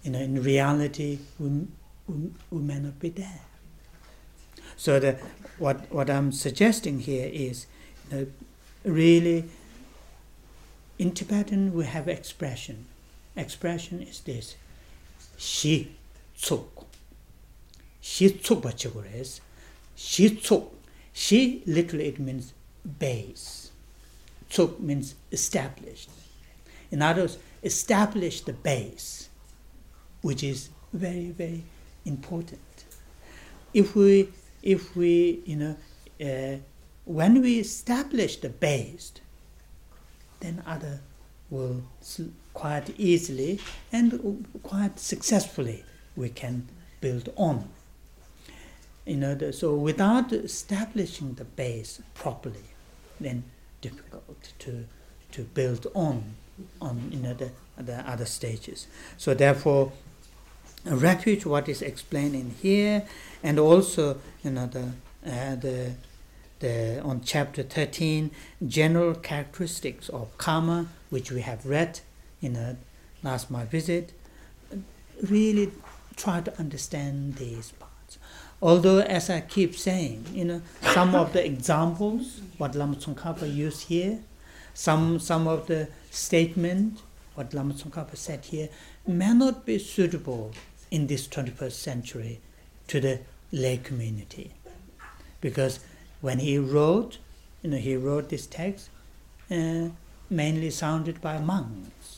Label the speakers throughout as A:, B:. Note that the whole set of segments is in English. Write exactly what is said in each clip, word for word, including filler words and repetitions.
A: you know, in reality, we, we, we may not be there. So the, what what I'm suggesting here is, you know, really, in Tibetan we have expression. Expression is this: shi tsuk. Shi tsuk bachigures. Shi tsuk. Shi literally it means base. Tsuk means established. In other words, establish the base, which is very, very important. If we, if we, you know, uh, when we establish the base, then other will quite easily and quite successfully we can build on. You know, the, so without establishing the base properly, then difficult to to build on on you know the, the other stages. So therefore, a refuge, what is explained in here, and also you know the uh, the the on chapter thirteen, general characteristics of karma, which we have read in a last my visit, really try to understand these parts. Although, as I keep saying, you know, some of the examples what Lama Tsongkhapa used here, some some of the statement what Lama Tsongkhapa said here may not be suitable in this twenty-first century to the lay community, because when he wrote, you know, he wrote this text uh, mainly sounded by monks,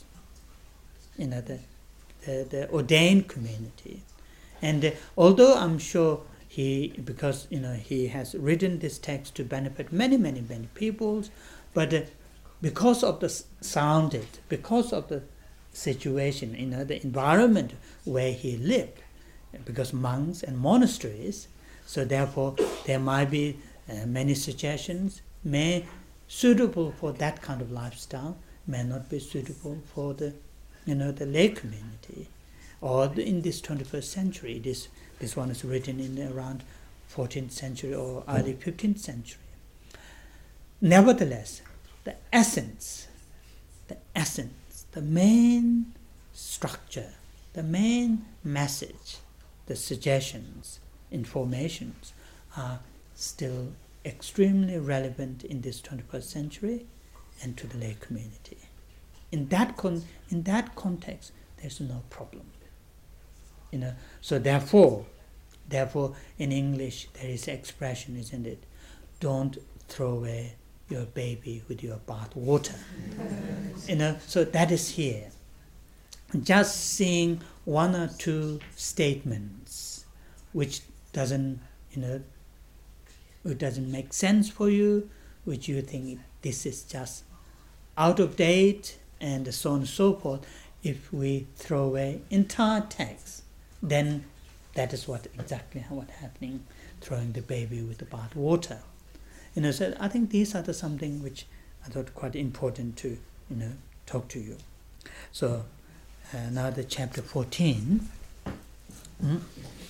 A: you know, the the, the ordained community, and uh, although I'm sure he, because you know he has written this text to benefit many, many, many peoples, but uh, because of the sounded, because of the situation, you know, the environment where he lived, because monks and monasteries, so therefore there might be uh, many suggestions, may suitable for that kind of lifestyle, may not be suitable for the, you know, the lay community, or the, in this twenty-first century. This this one is written in around fourteenth century or early fifteenth century. Nevertheless, the essence, the essence, the main structure, the main message, the suggestions, informations are still extremely relevant in this twenty-first century and to the lay community. In that con- in that context, there's no problem. You know, so therefore, therefore, in English there is an expression, isn't it? Don't throw away your baby with your bath water. You know, so that is here. Just seeing one or two statements which doesn't, you know, it doesn't make sense for you, which you think this is just out of date and so on and so forth. If we throw away entire text, then that is what exactly what happening, throwing the baby with the bath water. You know, so I think these are the something which I thought quite important to, you know, talk to you. So uh, now the chapter fourteen. Mm.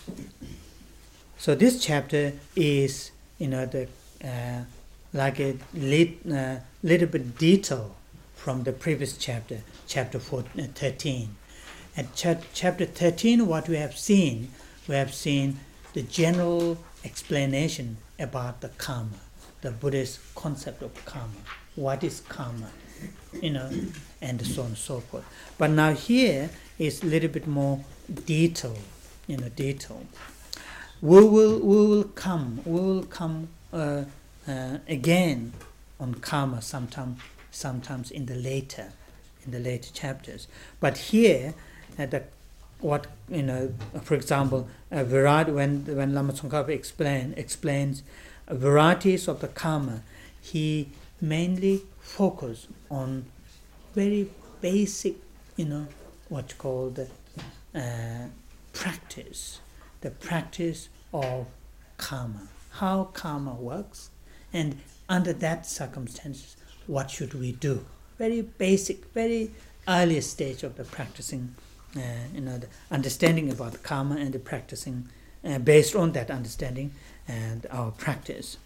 A: So this chapter is, you know, the uh, like a lit, uh, little bit detail from the previous chapter, chapter fourteen, uh, thirteen. At ch- chapter thirteen, what we have seen, we have seen the general explanation about the karma, the Buddhist concept of karma. What is karma? You know, and so on and so forth. But now here is a little bit more detail, you know, detail. We will, we will come, we will come uh, uh, again on karma sometime, sometimes in the later, in the later chapters. But here, uh, the what you know, for example, a variety when when Lama Tsongkhapa explain explains uh, varieties of the karma, he mainly focus on very basic, you know, what's called the uh, practice, the practice of karma, how karma works, and under that circumstances, what should we do? Very basic, very early stage of the practicing, uh, you know, the understanding about karma and the practicing, uh, based on that understanding and our practice.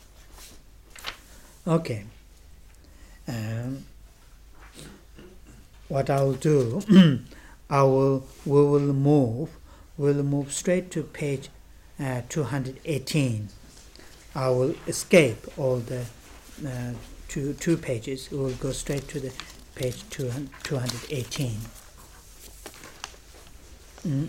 A: Okay. Um, what I'll do, I will, we will move, we'll move straight to page uh, two hundred eighteen. I will escape all the uh, two, two pages. We will go straight to the page two hundred eighteen. Mm.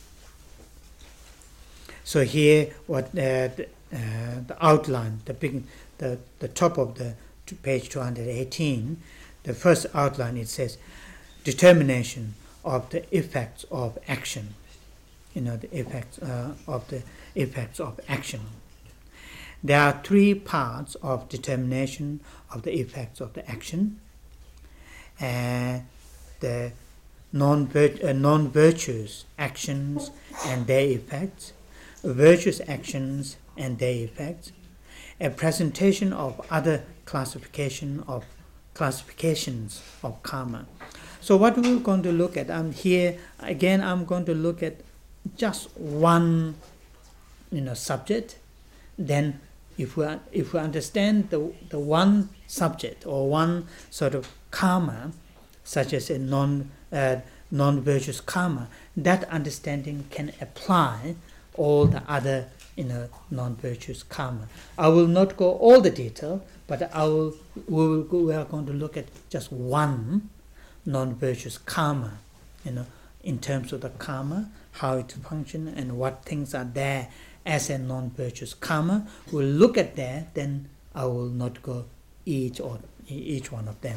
A: So here, what uh, the, uh, the outline, the big, the the top of the page two hundred eighteen, the first outline, it says determination of the effects of action. You know, the effects uh, of the effects of action. There are three parts of determination of the effects of the action. Uh, the non-virt- uh, non-virtuous actions and their effects, virtuous actions and their effects, a presentation of other classification of classifications of karma. So what we're going to look at, I'm here again, I'm going to look at just one, you know, subject. Then if we if we understand the the one subject or one sort of karma, such as a non uh, non-virtuous karma, that understanding can apply all the other, you know, non-virtuous karma. I will not go all the detail, but I will we will go, we are going to look at just one non-virtuous karma, you know, in terms of the karma, how it functions and what things are there as a non-virtuous karma. We'll look at that, then I will not go each or each one of them.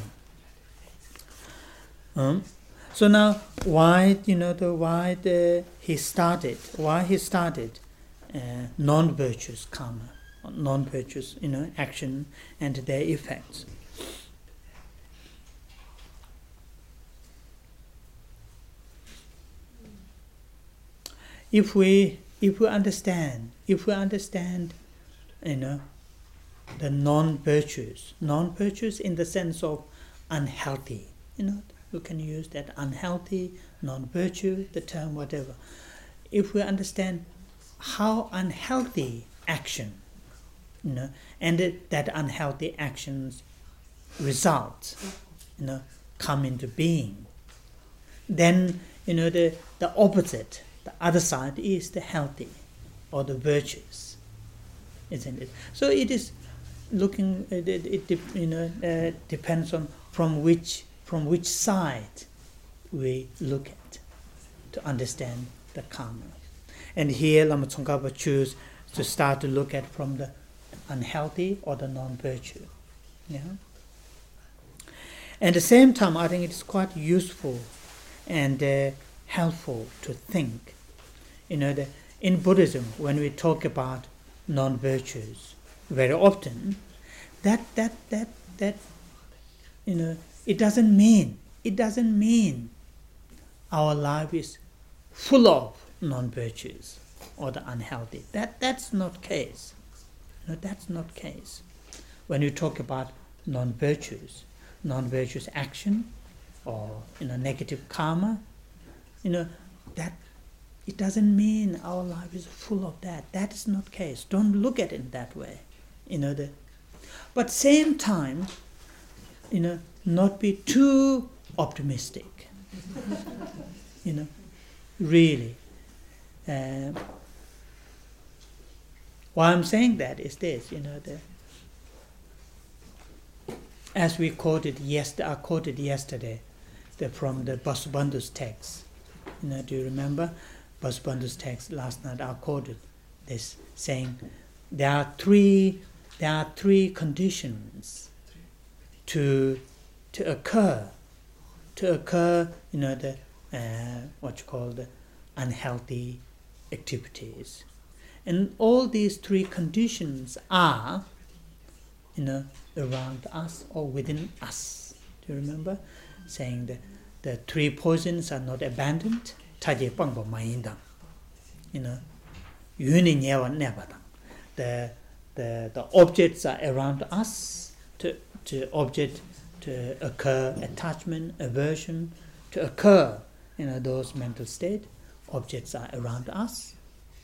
A: Um, so now, why you know the why the he started why he started uh, non-virtuous karma, non-virtuous you know action and their effects. If we if we understand if we understand you know the non-virtuous non-virtuous in the sense of unhealthy, you know you can use that unhealthy, non-virtue, the term whatever. If we understand how unhealthy action, you know, and it, that unhealthy actions results, you know, come into being, then you know the the opposite, the other side is the healthy or the virtuous, isn't it? So it is looking. It, it, it you know uh, depends on from which. From which side we look at to understand the karma. And here Lama Tsongkhapa choose to start to look at from the unhealthy or the non-virtue. Yeah? And at the same time, I think it is quite useful and uh, helpful to think. You know, the, in Buddhism, when we talk about non-virtues, very often, that, that, that, that, you know, It doesn't mean, it doesn't mean our life is full of non-virtues or the unhealthy. That that's not case. No, that's not case. When you talk about non-virtues, non-virtuous action or you know negative karma, you know that it doesn't mean our life is full of that. That is not case. Don't look at it that way. You know the, but same time, you know. Not be too optimistic, you know, really. Uh, why I'm saying that is this, you know, the, as we quoted yesterday, I quoted yesterday the, from the Vasubandhu's text. You know, do you remember Vasubandhu's text last night? I quoted this saying there are three there are three conditions to. To occur, to occur, you know, the uh, what you call the unhealthy activities, and all these three conditions are, you know, around us or within us. Do you remember saying that the three poisons are not abandoned? Taje pangbo mayindam, you know, yuni nyewa nebadam. The the the objects are around us. To to object. To occur attachment, aversion, to occur, you know, those mental state, objects are around us.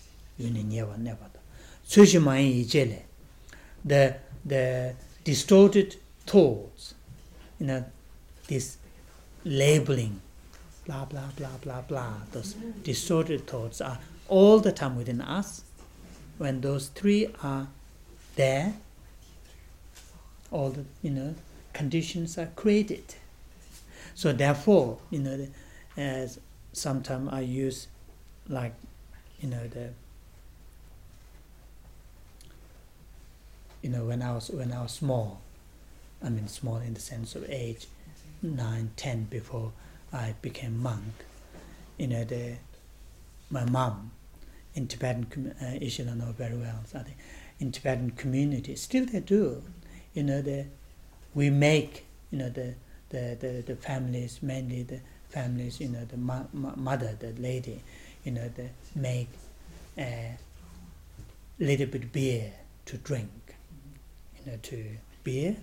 A: The the distorted thoughts, you know, this labeling blah, blah, blah, blah, blah. Those distorted thoughts are all the time within us. When those three are there, all the, you know, conditions are created. So therefore, you know, the, as sometimes I use, like, you know, the, you know, when I was when I was small, I mean small in the sense of age, nine, ten, before I became monk. You know, the my mom in Tibetan, uh, Ishila know very well. I think in Tibetan community, still they do. You know, the we make, you know, the the the, the families, mainly the families, you know, the ma- ma- mother, the lady, you know, they make a little bit beer to drink, you know, to beer,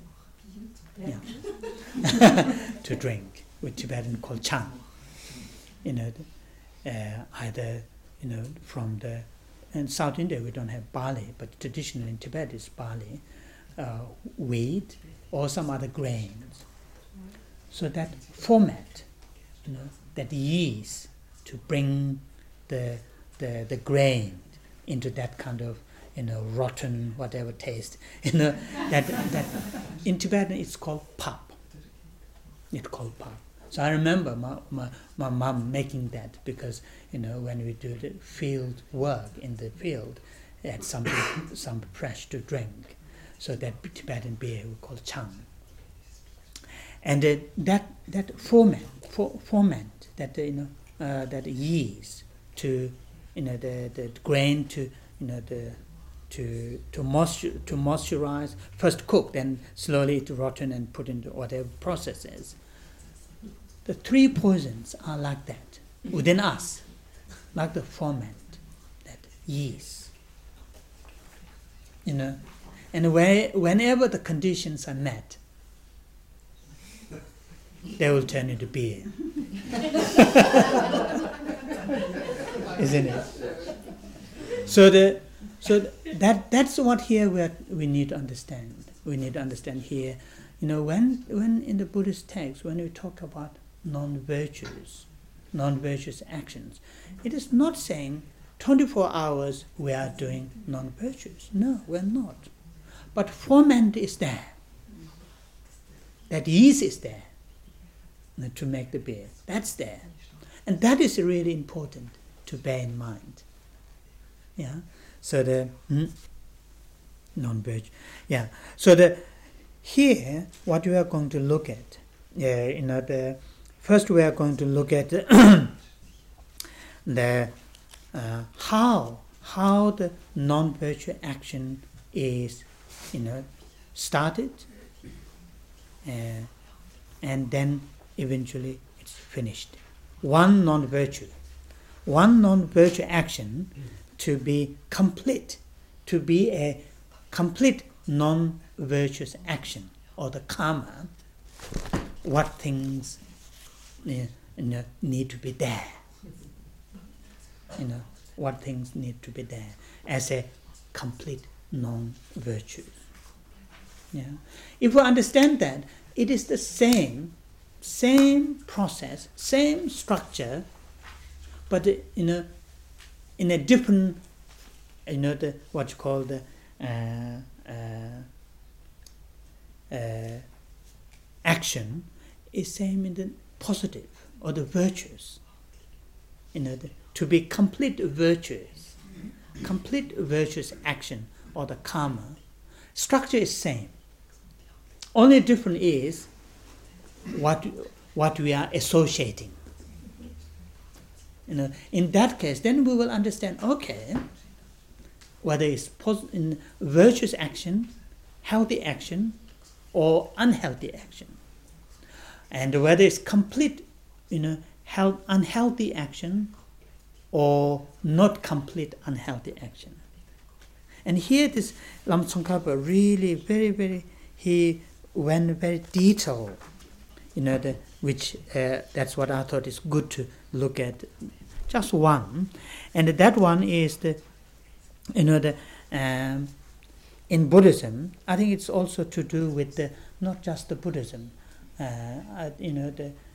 A: yeah, to drink, which Tibetan called chang. You know, the, uh, either, you know, from the, in South India we don't have barley, but traditionally in Tibet it's barley, uh, wheat, or some other grains. So that format, you know, that yeast to bring the the the grain into that kind of, you know, rotten whatever taste, you know, that that in Tibetan it's called pap. It's called pap. So I remember my, my my mom making that, because, you know, when we do the field work in the field, they had something some fresh to drink. So that Tibetan beer we call chang. And uh, that that format for, format that uh, you know uh, that yeast to, you know, the, the grain to, you know, the to to moisture to moisturize, first cook, then slowly it rotten and put into whatever processes. The three poisons are like that within us, like the ferment, that yeast. You know, and where, whenever the conditions are met, they will turn into beer. Isn't it? So the so that that's what here we are, we need to understand. We need to understand here. You know, when when in the Buddhist text, when we talk about non-virtues, non-virtuous actions, it is not saying twenty-four hours we are doing non-virtues. No, we're not. But ferment is there. That yeast is there to make the beer. That's there. And that is really important to bear in mind. Yeah. So the hmm, non-virtue. Yeah. So the here what we are going to look at, yeah, you know, the first we are going to look at the uh, how how the non-virtue action is, you know, started, uh, and then eventually it's finished. One non-virtue, one non-virtue action to be complete, to be a complete non-virtuous action, or the karma, what things, you know, need to be there. You know, what things need to be there as a complete non-virtue. Yeah. If we understand that, it is the same, same process, same structure, but you know, in a different, you know, the what you call the uh, uh, uh, action is same in the positive or the virtues. You know, the, to be complete virtuous, complete virtuous action or the karma, structure is same. Only different is what what we are associating. You know, in that case, then we will understand. Okay, whether it's pos- in virtuous action, healthy action, or unhealthy action, and whether it's complete, you know, health, unhealthy action, or not complete unhealthy action. And here, this Lama Tsongkhapa really very very he went very detailed. You know, the, which uh, that's what I thought is good to look at. Just one, and that one is the, you know, the um, in Buddhism. I think it's also to do with the not just the Buddhism. Uh, you know, the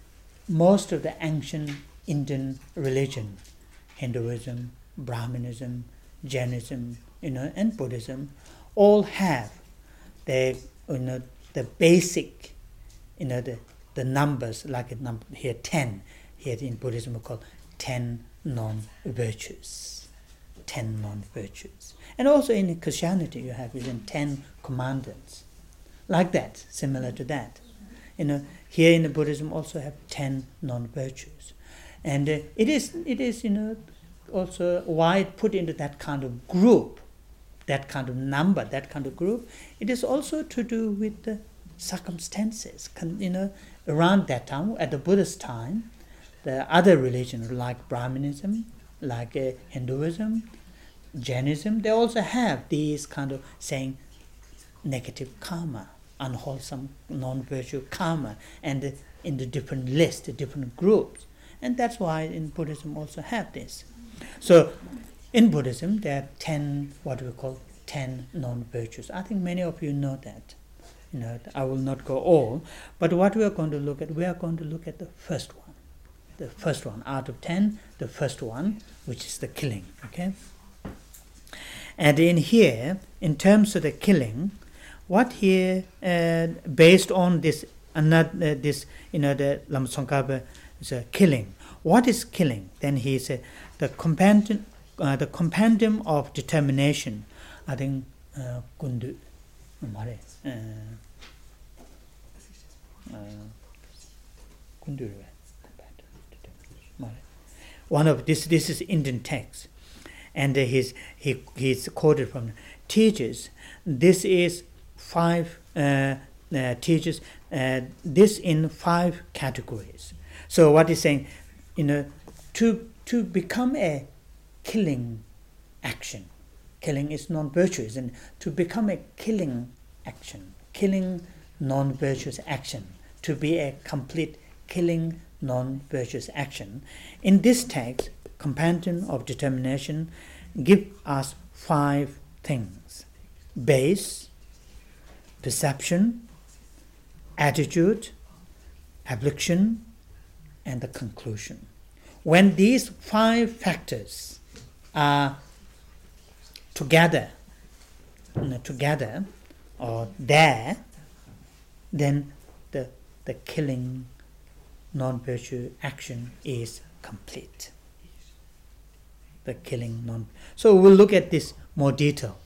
A: most of the ancient Indian religion, Hinduism, Brahmanism, Jainism, you know, and Buddhism, all have the, you know, the basic, you know, the, the numbers, like a number here ten, here in Buddhism we call ten non-virtues, ten non-virtues. And also in Christianity you have even ten commandments, like that, similar to that. You know, here in the Buddhism also have ten non-virtues. And uh, it is, it is, you know, also why it put into that kind of group, that kind of number, that kind of group. It is also to do with the circumstances. You know, around that time, at the Buddhist time, the other religions like Brahmanism, like uh, Hinduism, Jainism, they also have these kind of saying negative karma, unwholesome, non-virtue karma, and uh, in the different lists, the different groups. And that's why in Buddhism also have this. So in Buddhism there are ten, what we call ten non-virtues. I think many of you know that. You know, I will not go all, but what we are going to look at, we are going to look at the first one. The first one, out of ten, the first one, which is the killing, okay? And in here, in terms of the killing, what here, uh, based on this, another, uh, this, you know, the Lama Tsongkhapa is a killing. What is killing? Then he said, the compendium, uh, the compendium of determination. I think uh, Kundu, uh, uh, Kundu, one of this. This is Indian text, and uh, he's he he's quoted from teaches. This is five uh, uh, teaches. Uh, this in five categories. So what he's saying, you know, to to become a killing action, killing is non-virtuous, and to become a killing action, killing non-virtuous action, to be a complete killing non-virtuous action. In this text, Compendium of Determination give us five things: base, perception, attitude, affliction, and the conclusion. When these five factors are together, you know, together or there, then the the killing non-virtue action is complete. The killing non. So we'll look at this more detail.